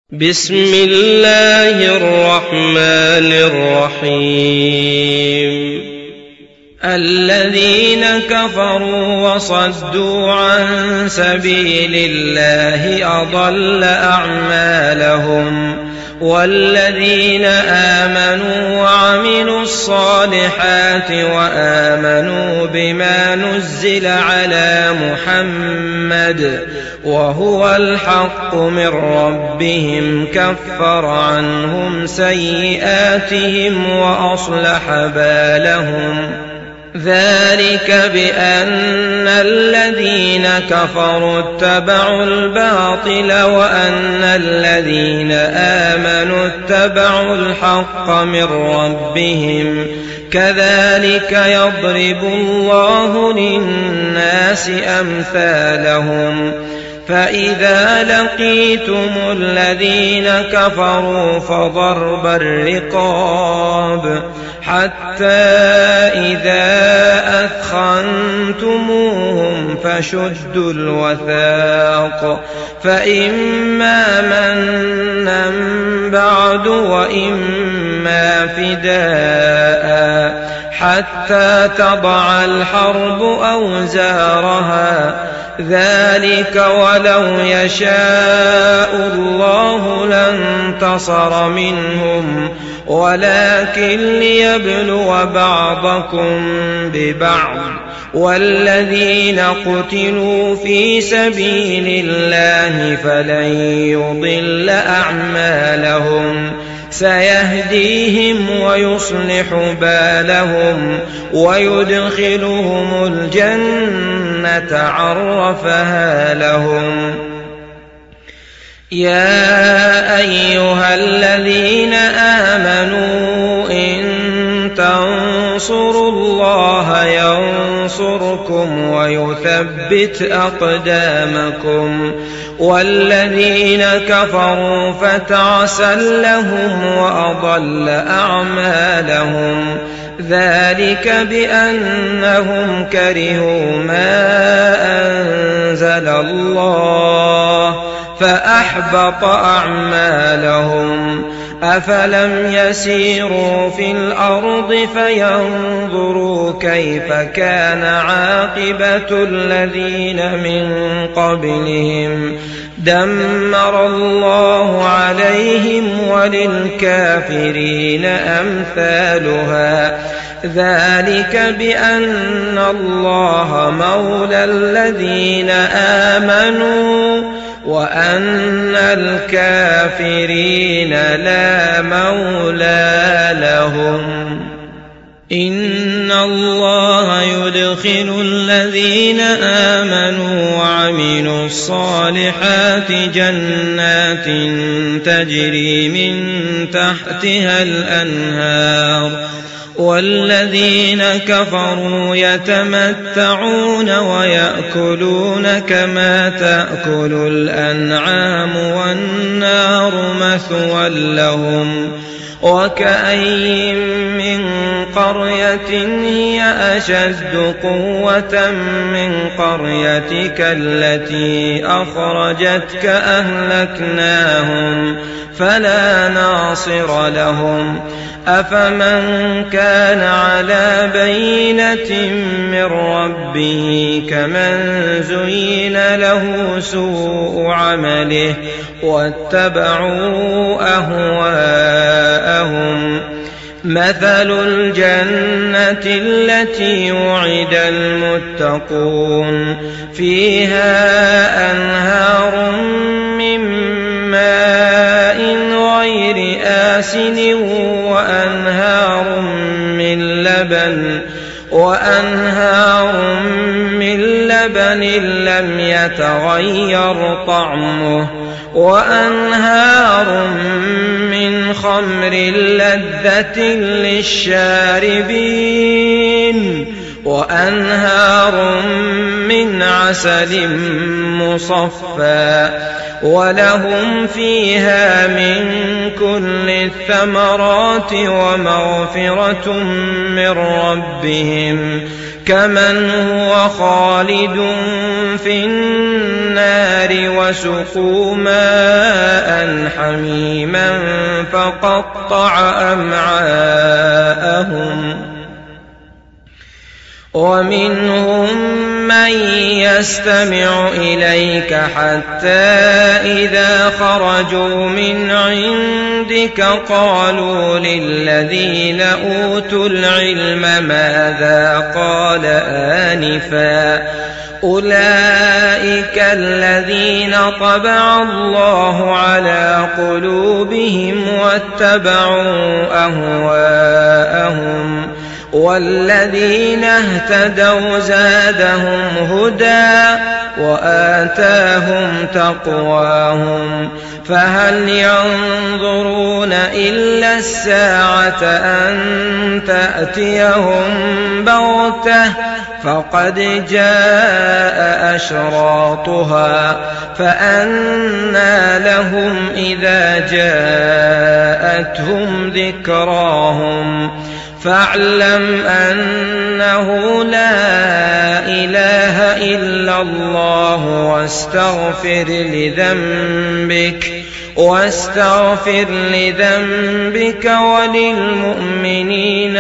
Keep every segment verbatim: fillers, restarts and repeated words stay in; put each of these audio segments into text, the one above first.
بسم الله الرحمن الرحيم الذين كفروا وصدوا عن سبيل الله أضل أعمالهم والذين آمنوا وعملوا الصالحات وآمنوا بما نزل على محمد وهو الحق من ربهم كفر عنهم سيئاتهم وأصلح بالهم ذلك بأن الذين كفروا اتبعوا الباطل وأن الذين آمنوا اتبعوا الحق من ربهم كذلك يضرب الله للناس أمثالهم فإذا لقيتم الذين كفروا فضرب الرقاب حتى إذا أثخنتموهم فشدوا الوثاق فإما منا بعد وإما فداء حتى تضع الحرب أوزارها ذلك ولو يشاء الله لانتصر منهم ولكن ليبلو بعضكم ببعض والذين قتلوا في سبيل الله فلن يضل أعمالهم سيهديهم ويصلح بالهم ويدخلهم الجنة عرفها لهم يا أيها الذين آمنوا إن تنصروا الله ينصركم ويثبت أقدامكم والذين كفروا فتعسا لهم وأضل أعمالهم ذلك بأنهم كرهوا ما أنزل الله فأحبط أعمالهم أفلم يسيروا في الأرض فينظروا كيف كان عاقبة الذين من قبلهم دمر الله عليهم وللكافرين أمثالها ذلك بأن الله مولى الذين آمنوا وأن الكافرين لا مولى لهم إن الله يدخل الذين آمنوا وعملوا الصالحات جنات تجري من تحتها الأنهار والذين كفروا يتمتعون ويأكلون كما تأكل الأنعام والنار مثوى لهم وكأين من قرية هي أشد قوة من قريتك التي أخرجتك أهلكناهم فلا ناصر لهم أفمن كان على بينة من ربه كمن زين له سوء عمله واتبعوا أهواءهم مثل الجنة التي وعد المتقون فيها أنهار من ماء غير آسن وأنهار من لبن وأنهار من لبن لم يتغير طعمه وأنهار من خمر لذة للشاربين وأنهار من عسل مصفى ولهم فيها من كل الثمرات ومغفرة من ربهم كمن هو خالد في النار وسقوا ماء حميما فقطع أمعاءهم ومنهم من يستمع إليك حتى إذا خرجوا من عندك قالوا للذين أوتوا العلم ماذا قال آنفا أولئك الذين طبع الله على قلوبهم واتبعوا أهواءهم والذين اهتدوا زادهم هدى وآتاهم تقواهم فهل ينظرون إلا الساعة أن تأتيهم بغتة فقد جاء أشراطها فأنى لهم إذا جاءتهم ذكراهم فاعلم أنه لا إله إلا الله واستغفر لذنبك واستغفر لذنبك وللمؤمنين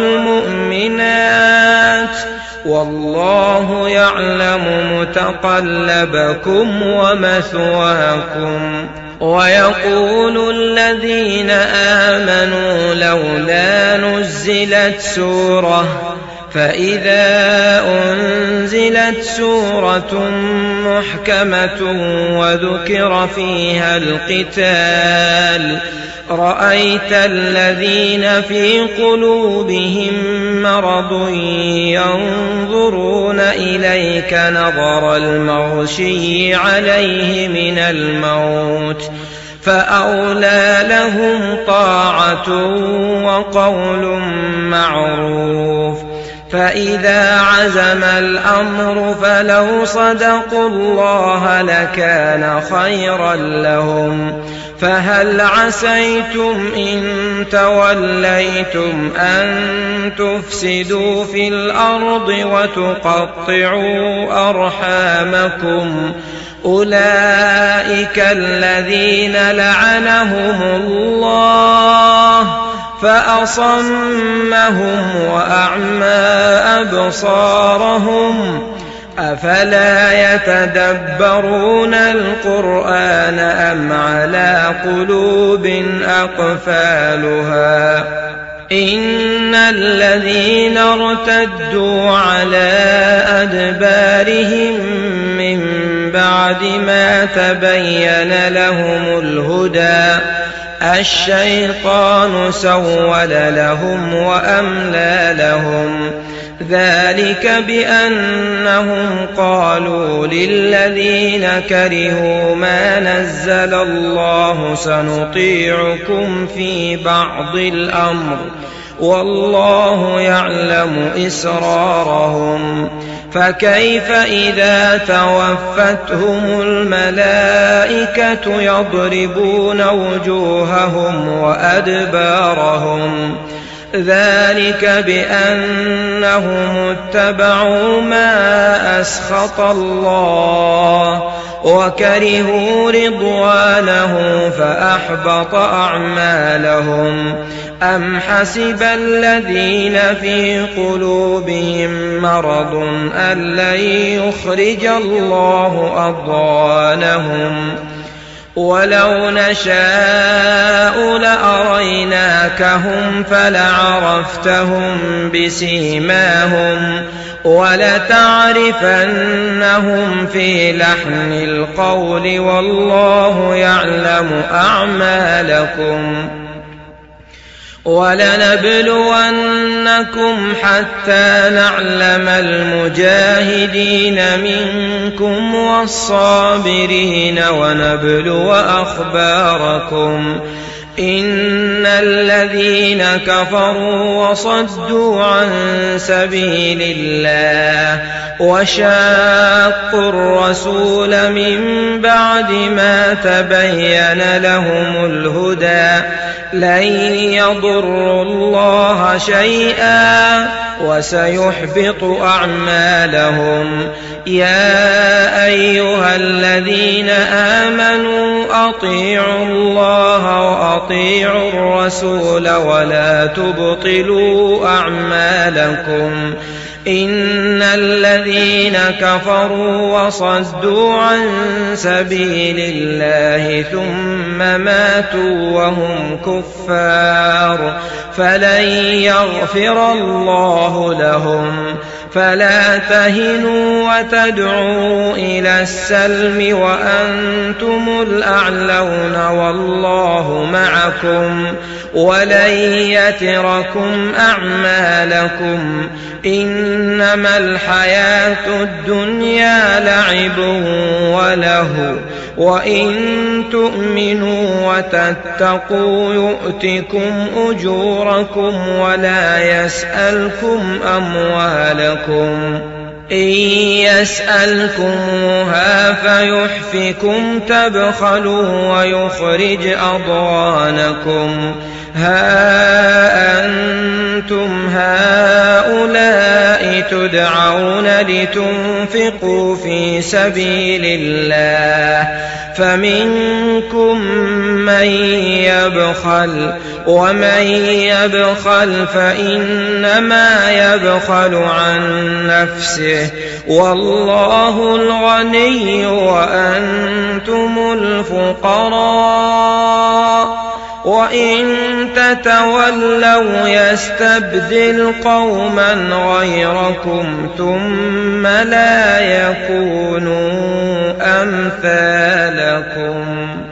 والمؤمنات والله يعلم متقلبكم ومثواكم. ويقول الذين آمنوا لولا نزلت سورة فإذا أنزلت سورة محكمة وذكر فيها القتال رأيت الذين في قلوبهم مرض ينظرون إليك نظر المغشي عليه من الموت فأولى لهم طاعة وقول معروف. فإذا عزم الأمر فلو صدقوا الله لكان خيرا لهم. فهل عسيتم إن توليتم أن تفسدوا في الأرض وتقطعوا أرحامكم أولئك الذين لعنهم الله فأصمهم وأعمى أبصارهم أفلا يتدبرون القرآن أم على قلوب أقفالها إن الذين ارتدوا على أدبارهم من بعد ما تبين لهم الهدى الشيطان سول لهم وأملى لهم ذلك بأنهم قالوا للذين كرهوا ما نزل الله سنطيعكم في بعض الأمر والله يعلم إسرارهم. فكيف إذا توفتهم الملائكة يضربون وجوههم وأدبارهم ذلك بأنهم اتبعوا ما أسخط الله وكرهوا رضوانه فأحبط أعمالهم. أم حسب الذين في قلوبهم مرض أن لن يخرج الله أضغانهم ولو نشاء لأريناكهم فلعرفتهم بسيماهم ولتعرفنهم في لحن القول والله يعلم أعمالكم. ولنبلونكم حتى نعلم المجاهدين منكم والصابرين ونبلو أخباركم إن الذين كفروا وصدوا عن سبيل الله وشاقوا الرسول من بعد ما تبين لهم الهدى لن يضروا الله شيئا وسيحبط أعمالهم. يا أيها الذين آمنوا أطيعوا الله وأطيعوا الرسول ولا تبطلوا أعمالكم. إن الذين كفروا وصدوا عن سبيل الله ثم ماتوا وهم كفار فلن يغفر الله لهم. فلا تهنوا وتدعوا إلى السلم وأنتم الأعلون والله معكم ولن يتركم أعمالكم. إنما الحياة الدنيا لعب وله وإن تؤمنوا وتتقوا يؤتكم أجوركم ولا يسألكم أموالكم. إن يسألكموها فيحفكم تبخلوا ويخرج أضغانكم. ها أنتم هؤلاء تدعون لتنفقوا في سبيل الله فمنكم من يبخل ومن يبخل فإنما يبخل عن نفسه والله الغني وأنتم الفقراء وإن تتولوا يستبدل قوما غيركم ثم لا يكونوا أمثالكم.